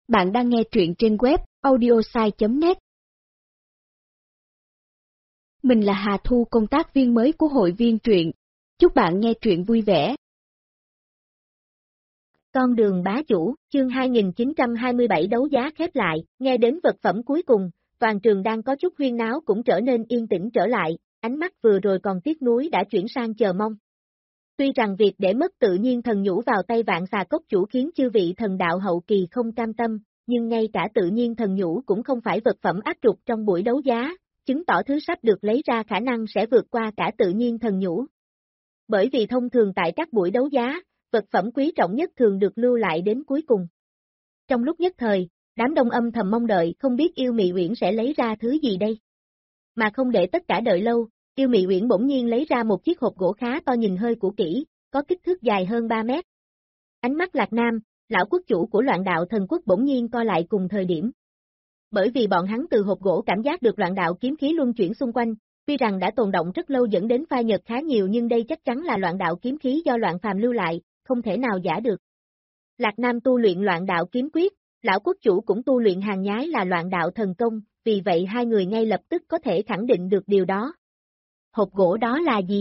Bạn đang nghe truyện trên web audiosai.net. Mình là Hà Thu, công tác viên mới của hội viên truyện. Chúc bạn nghe truyện vui vẻ. Con đường bá chủ, chương 2927 đấu giá khép lại, nghe đến vật phẩm cuối cùng, toàn trường đang có chút huyên náo cũng trở nên yên tĩnh trở lại, ánh mắt vừa rồi còn tiếc nuối đã chuyển sang chờ mong. Tuy rằng việc để mất tự nhiên thần nhũ vào tay Vạn Xà Cốc chủ khiến chư vị thần đạo hậu kỳ không cam tâm, nhưng ngay cả tự nhiên thần nhũ cũng không phải vật phẩm áp trục trong buổi đấu giá, chứng tỏ thứ sắp được lấy ra khả năng sẽ vượt qua cả tự nhiên thần nhũ. Bởi vì thông thường tại các buổi đấu giá, vật phẩm quý trọng nhất thường được lưu lại đến cuối cùng. Trong lúc nhất thời, đám đông âm thầm mong đợi không biết Yêu Mị Uyển sẽ lấy ra thứ gì đây. Mà không để tất cả đợi lâu, Yêu Mị Uyển bỗng nhiên lấy ra một chiếc hộp gỗ khá to nhìn hơi cũ kỹ, có kích thước dài hơn 3 mét. Ánh mắt Lạc Nam, lão quốc chủ của Loạn Đạo Thần Quốc bỗng nhiên co lại cùng thời điểm. Bởi vì bọn hắn từ hộp gỗ cảm giác được loạn đạo kiếm khí luân chuyển xung quanh, tuy rằng đã tồn động rất lâu dẫn đến phai nhợt khá nhiều nhưng đây chắc chắn là loạn đạo kiếm khí do Loạn Phàm lưu lại, không thể nào giả được. Lạc Nam tu luyện loạn đạo kiếm quyết, lão quốc chủ cũng tu luyện hàng nhái là loạn đạo thần công, vì vậy hai người ngay lập tức có thể khẳng định được điều đó. Hộp gỗ đó là gì?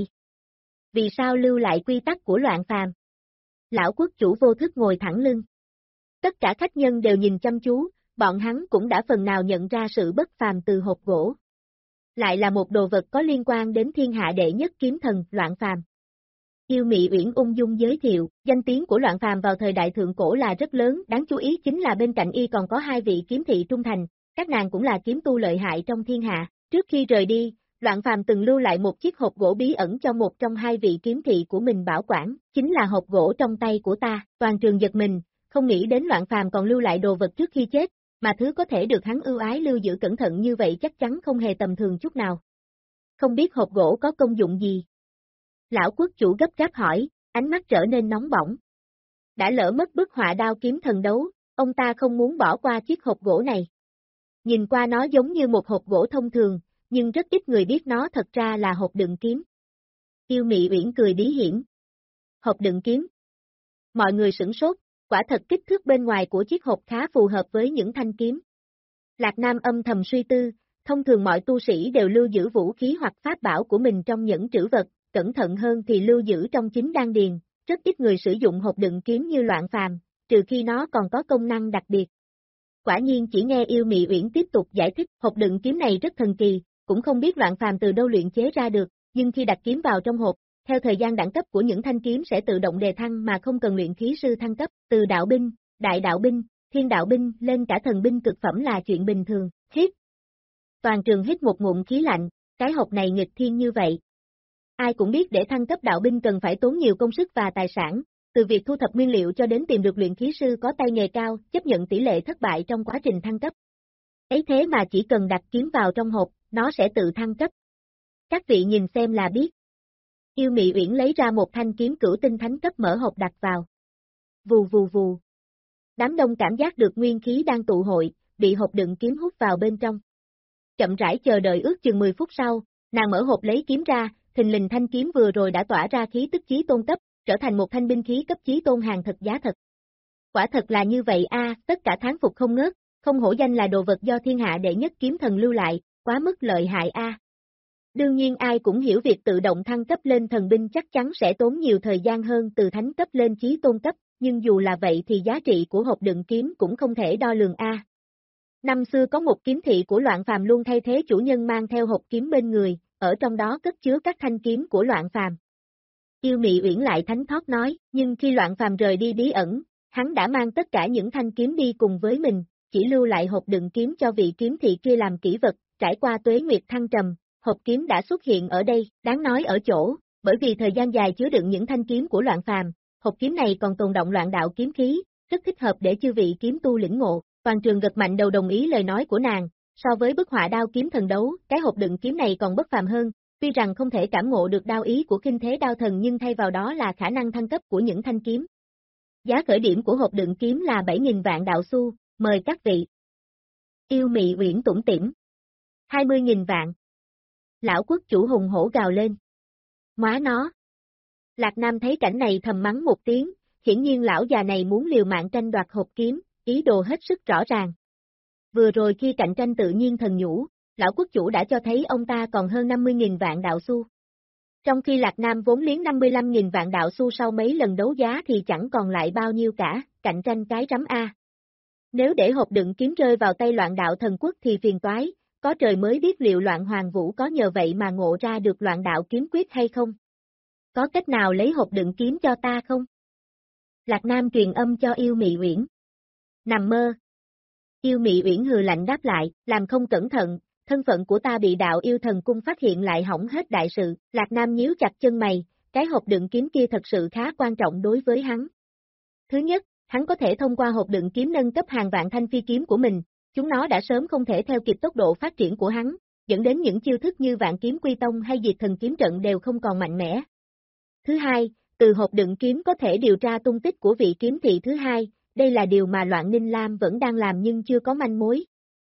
Vì sao lưu lại quy tắc của Loạn Phàm? Lão quốc chủ vô thức ngồi thẳng lưng. Tất cả khách nhân đều nhìn chăm chú, bọn hắn cũng đã phần nào nhận ra sự bất phàm từ hộp gỗ. Lại là một đồ vật có liên quan đến thiên hạ đệ nhất kiếm thần, Loạn Phàm. Yêu Mị Uyển ung dung giới thiệu, danh tiếng của Loạn Phàm vào thời đại thượng cổ là rất lớn, đáng chú ý chính là bên cạnh y còn có hai vị kiếm thị trung thành, các nàng cũng là kiếm tu lợi hại trong thiên hạ. Trước khi rời đi, Loạn Phàm từng lưu lại một chiếc hộp gỗ bí ẩn cho một trong hai vị kiếm thị của mình bảo quản, chính là hộp gỗ trong tay của ta. Toàn trường giật mình, không nghĩ đến Loạn Phàm còn lưu lại đồ vật trước khi chết, mà thứ có thể được hắn ưu ái lưu giữ cẩn thận như vậy chắc chắn không hề tầm thường chút nào. Không biết hộp gỗ có công dụng gì? Lão quốc chủ gấp gáp hỏi, ánh mắt trở nên nóng bỏng. Đã lỡ mất bức họa đao kiếm thần đấu, ông ta không muốn bỏ qua chiếc hộp gỗ này. Nhìn qua nó giống như một hộp gỗ thông thường, nhưng rất ít người biết nó thật ra là hộp đựng kiếm. Yêu Mị Uyển cười bí hiểm. Hộp đựng kiếm. Mọi người sửng sốt, quả thật kích thước bên ngoài của chiếc hộp khá phù hợp với những thanh kiếm. Lạc Nam âm thầm suy tư, thông thường mọi tu sĩ đều lưu giữ vũ khí hoặc pháp bảo của mình trong nhẫn trữ vật, cẩn thận hơn thì lưu giữ trong chính đan điền, rất ít người sử dụng hộp đựng kiếm như Loạn Phàm, trừ khi nó còn có công năng đặc biệt. Quả nhiên chỉ nghe Yêu Mị Uyển tiếp tục giải thích, hộp đựng kiếm này rất thần kỳ, cũng không biết Loạn Phàm từ đâu luyện chế ra được, nhưng khi đặt kiếm vào trong hộp, theo thời gian đẳng cấp của những thanh kiếm sẽ tự động đề thăng mà không cần luyện khí sư thăng cấp, từ đạo binh, đại đạo binh, thiên đạo binh lên cả thần binh cực phẩm là chuyện bình thường. Hít. Toàn trường hít một ngụm khí lạnh, cái hộp này nghịch thiên như vậy. Ai cũng biết để thăng cấp đạo binh cần phải tốn nhiều công sức và tài sản, từ việc thu thập nguyên liệu cho đến tìm được luyện khí sư có tay nghề cao, chấp nhận tỷ lệ thất bại trong quá trình thăng cấp. Ấy thế mà chỉ cần đặt kiếm vào trong hộp, nó sẽ tự thăng cấp. Các vị nhìn xem là biết. Yêu Mị Uyển lấy ra một thanh kiếm cửu tinh thánh cấp mở hộp đặt vào. Vù vù vù. Đám đông cảm giác được nguyên khí đang tụ hội, bị hộp đựng kiếm hút vào bên trong. Chậm rãi chờ đợi ước chừng 10 phút sau, nàng mở hộp lấy kiếm ra, thình lình thanh kiếm vừa rồi đã tỏa ra khí tức chí tôn cấp, trở thành một thanh binh khí cấp chí tôn hàng thật giá thật. Quả thật là như vậy a, tất cả thán phục không ngớt, không hổ danh là đồ vật do thiên hạ đệ nhất kiếm thần lưu lại, quá mức lợi hại a. Đương nhiên ai cũng hiểu việc tự động thăng cấp lên thần binh chắc chắn sẽ tốn nhiều thời gian hơn từ thánh cấp lên chí tôn cấp, nhưng dù là vậy thì giá trị của hộp đựng kiếm cũng không thể đo lường a. Năm xưa có một kiếm thị của Loạn Phàm luôn thay thế chủ nhân mang theo hộp kiếm bên người, ở trong đó cất chứa các thanh kiếm của Loạn Phàm. Yêu Mị Uyển lại thánh thót nói, nhưng khi Loạn Phàm rời đi bí ẩn, hắn đã mang tất cả những thanh kiếm đi cùng với mình, chỉ lưu lại hộp đựng kiếm cho vị kiếm thị kia làm kỷ vật, trải qua tuế nguyệt thăng trầm, hộp kiếm đã xuất hiện ở đây, đáng nói ở chỗ, bởi vì thời gian dài chứa đựng những thanh kiếm của Loạn Phàm, hộp kiếm này còn tồn động loạn đạo kiếm khí, rất thích hợp để chư vị kiếm tu lĩnh ngộ. Toàn trường gật mạnh đầu đồng ý lời nói của nàng, so với bức họa đao kiếm thần đấu, cái hộp đựng kiếm này còn bất phàm hơn, tuy rằng không thể cảm ngộ được đao ý của kinh thế đao thần nhưng thay vào đó là khả năng thăng cấp của những thanh kiếm. Giá khởi điểm của hộp đựng kiếm là 7.000 vạn đạo xu, mời các vị. Yêu Mị Uyển tủm tỉm. 20.000 vạn. Lão quốc chủ hùng hổ gào lên. Móa nó. Lạc Nam thấy cảnh này thầm mắng một tiếng, hiển nhiên lão già này muốn liều mạng tranh đoạt hộp kiếm, ý đồ hết sức rõ ràng. Vừa rồi khi cạnh tranh tự nhiên thần nhũ, lão quốc chủ đã cho thấy ông ta còn hơn 50.000 vạn đạo xu. Trong khi Lạc Nam vốn liếng 55.000 vạn đạo xu sau mấy lần đấu giá thì chẳng còn lại bao nhiêu cả, cạnh tranh cái rắm A. Nếu để hộp đựng kiếm rơi vào tay Loạn Đạo Thần Quốc thì phiền toái, có trời mới biết liệu Loạn Hoàng Vũ có nhờ vậy mà ngộ ra được Loạn Đạo Kiếm Quyết hay không? Có cách nào lấy hộp đựng kiếm cho ta không? Lạc Nam truyền âm cho Yêu Mị Uyển. Nằm mơ. Yêu Mị Uyển hừ lạnh đáp lại, làm không cẩn thận, thân phận của ta bị Đạo Yêu Thần Cung phát hiện lại hỏng hết đại sự. Lạc Nam nhíu chặt chân mày, cái hộp đựng kiếm kia thật sự khá quan trọng đối với hắn. Thứ nhất, hắn có thể thông qua hộp đựng kiếm nâng cấp hàng vạn thanh phi kiếm của mình, chúng nó đã sớm không thể theo kịp tốc độ phát triển của hắn, dẫn đến những chiêu thức như Vạn Kiếm Quy Tông hay Diệt Thần Kiếm Trận đều không còn mạnh mẽ. Thứ hai, từ hộp đựng kiếm có thể điều tra tung tích của vị kiếm thị thứ hai, đây là điều mà Loạn Ninh Lam vẫn đang làm nhưng chưa có manh mối.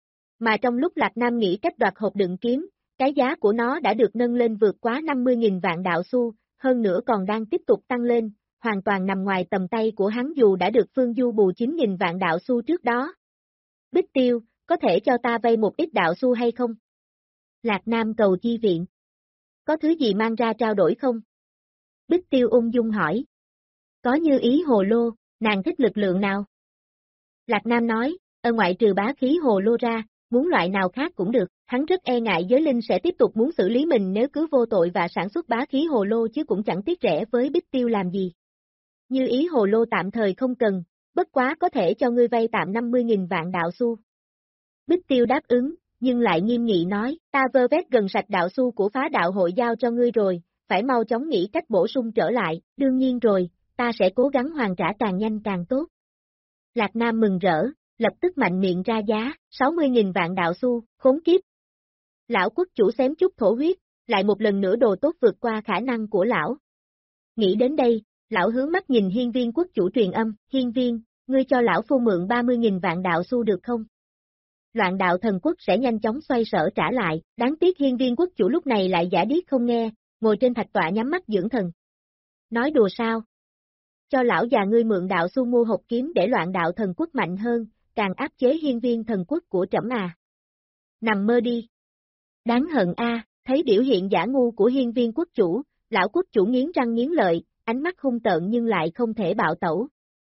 Mà trong lúc Lạc Nam nghĩ cách đoạt hộp đựng kiếm, cái giá của nó đã được nâng lên vượt quá 50.000 vạn đạo xu, hơn nữa còn đang tiếp tục tăng lên, hoàn toàn nằm ngoài tầm tay của hắn dù đã được Phương Du bù 9.000 vạn đạo xu trước đó. Bích Tiêu, có thể cho ta vay một ít đạo xu hay không? Lạc Nam cầu chi viện. Có thứ gì mang ra trao đổi không? Bích Tiêu ung dung hỏi. Có như ý hồ lô, nàng thích lực lượng nào? Lạc Nam nói, ở ngoại trừ bá khí hồ lô ra, muốn loại nào khác cũng được, hắn rất e ngại giới linh sẽ tiếp tục muốn xử lý mình nếu cứ vô tội và sản xuất bá khí hồ lô chứ cũng chẳng tiếc rẻ với Bích Tiêu làm gì. Như ý hồ lô tạm thời không cần, bất quá có thể cho ngươi vay tạm 50.000 vạn đạo xu. Bích Tiêu đáp ứng, nhưng lại nghiêm nghị nói, ta vơ vét gần sạch đạo xu của phá đạo hội giao cho ngươi rồi, phải mau chóng nghĩ cách bổ sung trở lại, đương nhiên rồi, ta sẽ cố gắng hoàn trả càng nhanh càng tốt. Lạc Nam mừng rỡ, lập tức mạnh miệng ra giá, 60.000 vạn đạo xu, khốn kiếp. Lão quốc chủ xém chút thổ huyết, lại một lần nữa đồ tốt vượt qua khả năng của lão. Nghĩ đến đây, lão hướng mắt nhìn Hiên Viên quốc chủ truyền âm, Hiên Viên, ngươi cho lão phu mượn 30.000 vạn đạo xu được không? Loạn Đạo Thần Quốc sẽ nhanh chóng xoay sở trả lại, đáng tiếc Hiên Viên quốc chủ lúc này lại giả điếc không nghe, ngồi trên thạch tọa nhắm mắt dưỡng thần. Nói đùa sao? Cho lão già ngươi mượn đạo xu mua hộp kiếm để Loạn Đạo Thần Quốc mạnh hơn, càng áp chế Hiên Viên Thần Quốc của trẫm à. Nằm mơ đi. Đáng hận a, thấy biểu hiện giả ngu của Hiên Viên quốc chủ, lão quốc chủ nghiến răng nghiến lợi, ánh mắt hung tợn nhưng lại không thể bạo tẩu.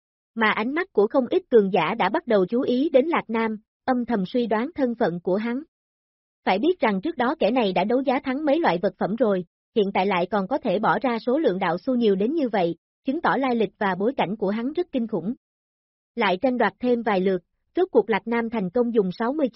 Mà ánh mắt của không ít cường giả đã bắt đầu chú ý đến Lạc Nam, âm thầm suy đoán thân phận của hắn. Phải biết rằng trước đó kẻ này đã đấu giá thắng mấy loại vật phẩm rồi, hiện tại lại còn có thể bỏ ra số lượng đạo xu nhiều đến như vậy, chứng tỏ lai lịch và bối cảnh của hắn rất kinh khủng. Lại tranh đoạt thêm vài lượt, rốt cuộc Lạc Nam thành công dùng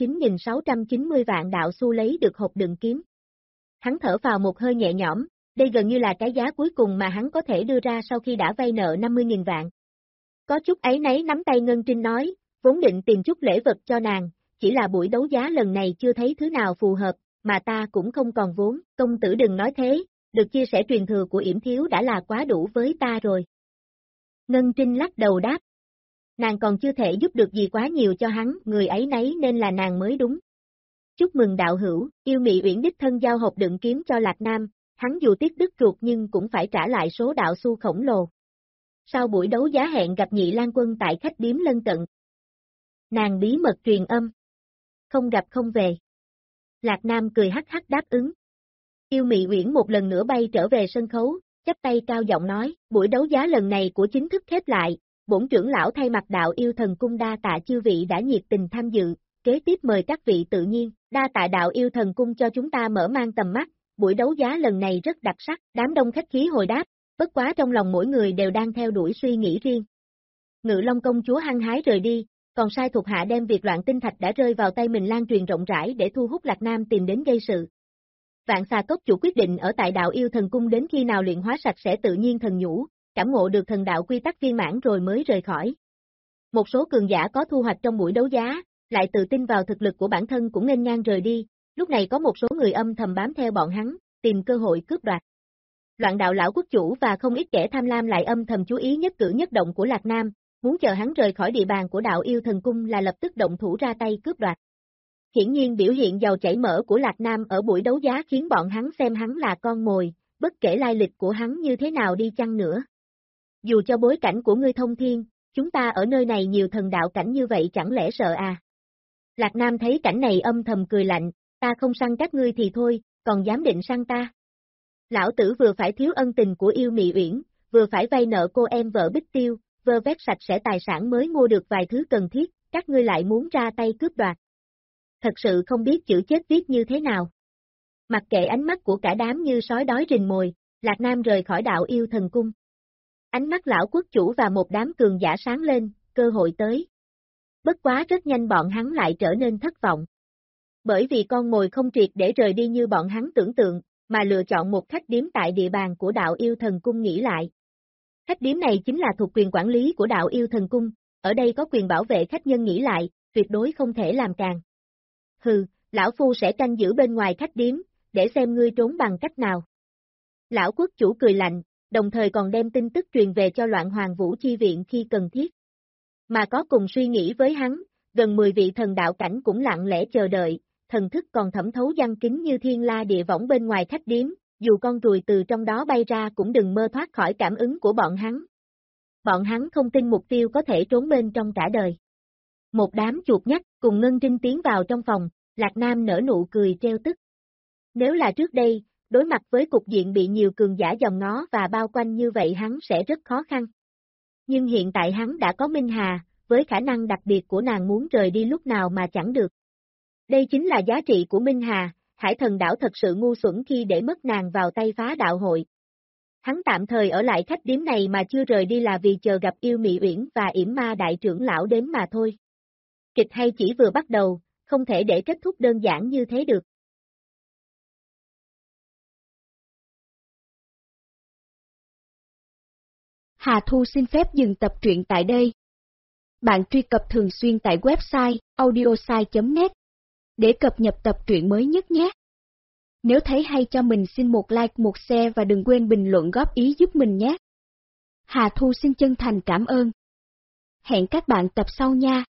69.690 vạn đạo xu lấy được hộp đựng kiếm. Hắn thở vào một hơi nhẹ nhõm, đây gần như là cái giá cuối cùng mà hắn có thể đưa ra sau khi đã vay nợ 50.000 vạn. Có chút áy náy nắm tay Ngân Trinh nói, vốn định tìm chút lễ vật cho nàng, chỉ là buổi đấu giá lần này chưa thấy thứ nào phù hợp, mà ta cũng không còn vốn, công tử đừng nói thế, được chia sẻ truyền thừa của Yểm Thiếu đã là quá đủ với ta rồi. Ngân Trinh lắc đầu đáp. Nàng còn chưa thể giúp được gì quá nhiều cho hắn, người ấy nấy nên là nàng mới đúng. Chúc mừng đạo hữu, Yêu Mị Uyển đích thân giao hộp đựng kiếm cho Lạc Nam, hắn dù tiếc đứt ruột nhưng cũng phải trả lại số đạo xu khổng lồ. Sau buổi đấu giá hẹn gặp Nhị Lang Quân tại khách điếm lân cận. Nàng bí mật truyền âm. Không gặp không về. Lạc Nam cười hắc hắc đáp ứng. Yêu Mị Uyển một lần nữa bay trở về sân khấu, chắp tay cao giọng nói, buổi đấu giá lần này của chính thức khép lại, bổn trưởng lão thay mặt Đạo Yêu Thần Cung đa tạ chư vị đã nhiệt tình tham dự, kế tiếp mời các vị tự nhiên, đa tạ Đạo Yêu Thần Cung cho chúng ta mở mang tầm mắt, buổi đấu giá lần này rất đặc sắc, đám đông khách khí hồi đáp, bất quá trong lòng mỗi người đều đang theo đuổi suy nghĩ riêng. Ngự Long công chúa hăng hái rời đi, còn sai thuộc hạ đem việc Loạn Tinh Thạch đã rơi vào tay mình lan truyền rộng rãi để thu hút Lạc Nam tìm đến gây sự. Vạn Xà Cốc chủ quyết định ở tại Đạo Yêu Thần Cung đến khi nào luyện hóa sạch sẽ tự nhiên thần nhũ, cảm ngộ được thần đạo quy tắc viên mãn rồi mới rời khỏi. Một số cường giả có thu hoạch trong buổi đấu giá, lại tự tin vào thực lực của bản thân cũng nghênh ngang rời đi, lúc này có một số người âm thầm bám theo bọn hắn, tìm cơ hội cướp đoạt. Loạn Đạo lão quốc chủ và không ít kẻ tham lam lại âm thầm chú ý nhất cử nhất động của Lạc Nam, muốn chờ hắn rời khỏi địa bàn của Đạo Yêu Thần Cung là lập tức động thủ ra tay cướp đoạt. Hiển nhiên biểu hiện giàu chảy mỡ của Lạc Nam ở buổi đấu giá khiến bọn hắn xem hắn là con mồi, bất kể lai lịch của hắn như thế nào đi chăng nữa. Dù cho bối cảnh của ngươi thông thiên, chúng ta ở nơi này nhiều thần đạo cảnh như vậy chẳng lẽ sợ à? Lạc Nam thấy cảnh này âm thầm cười lạnh, ta không săn các ngươi thì thôi, còn dám định săn ta. Lão tử vừa phải thiếu ân tình của yêu Mị Uyển, vừa phải vay nợ cô em vợ Bích Tiêu, vơ vét sạch sẽ tài sản mới mua được vài thứ cần thiết, các ngươi lại muốn ra tay cướp đoạt. Thật sự không biết chữ chết viết như thế nào. Mặc kệ ánh mắt của cả đám như sói đói rình mồi, Lạc Nam rời khỏi đạo yêu thần cung. Ánh mắt lão quốc chủ và một đám cường giả sáng lên, cơ hội tới. Bất quá rất nhanh bọn hắn lại trở nên thất vọng. Bởi vì con mồi không triệt để rời đi như bọn hắn tưởng tượng, mà lựa chọn một khách điếm tại địa bàn của đạo yêu thần cung nghỉ lại. Khách điếm này chính là thuộc quyền quản lý của đạo yêu thần cung, ở đây có quyền bảo vệ khách nhân nghỉ lại, tuyệt đối không thể làm càng. Hừ, lão phu sẽ canh giữ bên ngoài khách điếm, để xem ngươi trốn bằng cách nào. Lão quốc chủ cười lạnh, đồng thời còn đem tin tức truyền về cho Loạn Hoàng Vũ chi viện khi cần thiết. Mà có cùng suy nghĩ với hắn, gần 10 vị thần đạo cảnh cũng lặng lẽ chờ đợi, thần thức còn thẩm thấu giăng kính như thiên la địa võng bên ngoài khách điếm, dù con ruồi từ trong đó bay ra cũng đừng mơ thoát khỏi cảm ứng của bọn hắn. Bọn hắn không tin mục tiêu có thể trốn bên trong cả đời. Một đám chuột nhắt cùng Ngân Trinh tiến vào trong phòng, Lạc Nam nở nụ cười treo tức. Nếu là trước đây, đối mặt với cục diện bị nhiều cường giả dòm ngó và bao quanh như vậy hắn sẽ rất khó khăn. Nhưng hiện tại hắn đã có Minh Hà, với khả năng đặc biệt của nàng muốn rời đi lúc nào mà chẳng được. Đây chính là giá trị của Minh Hà, Hải Thần Đảo thật sự ngu xuẩn khi để mất nàng vào tay phá đạo hội. Hắn tạm thời ở lại khách điếm này mà chưa rời đi là vì chờ gặp yêu Mị Uyển và Yểm Ma đại trưởng lão đến mà thôi. Kịch hay chỉ vừa bắt đầu, không thể để kết thúc đơn giản như thế được. Hà Thu xin phép dừng tập truyện tại đây. Bạn truy cập thường xuyên tại website audiosai.net để cập nhật tập truyện mới nhất nhé. Nếu thấy hay cho mình xin một like, một share và đừng quên bình luận góp ý giúp mình nhé. Hà Thu xin chân thành cảm ơn. Hẹn các bạn tập sau nha.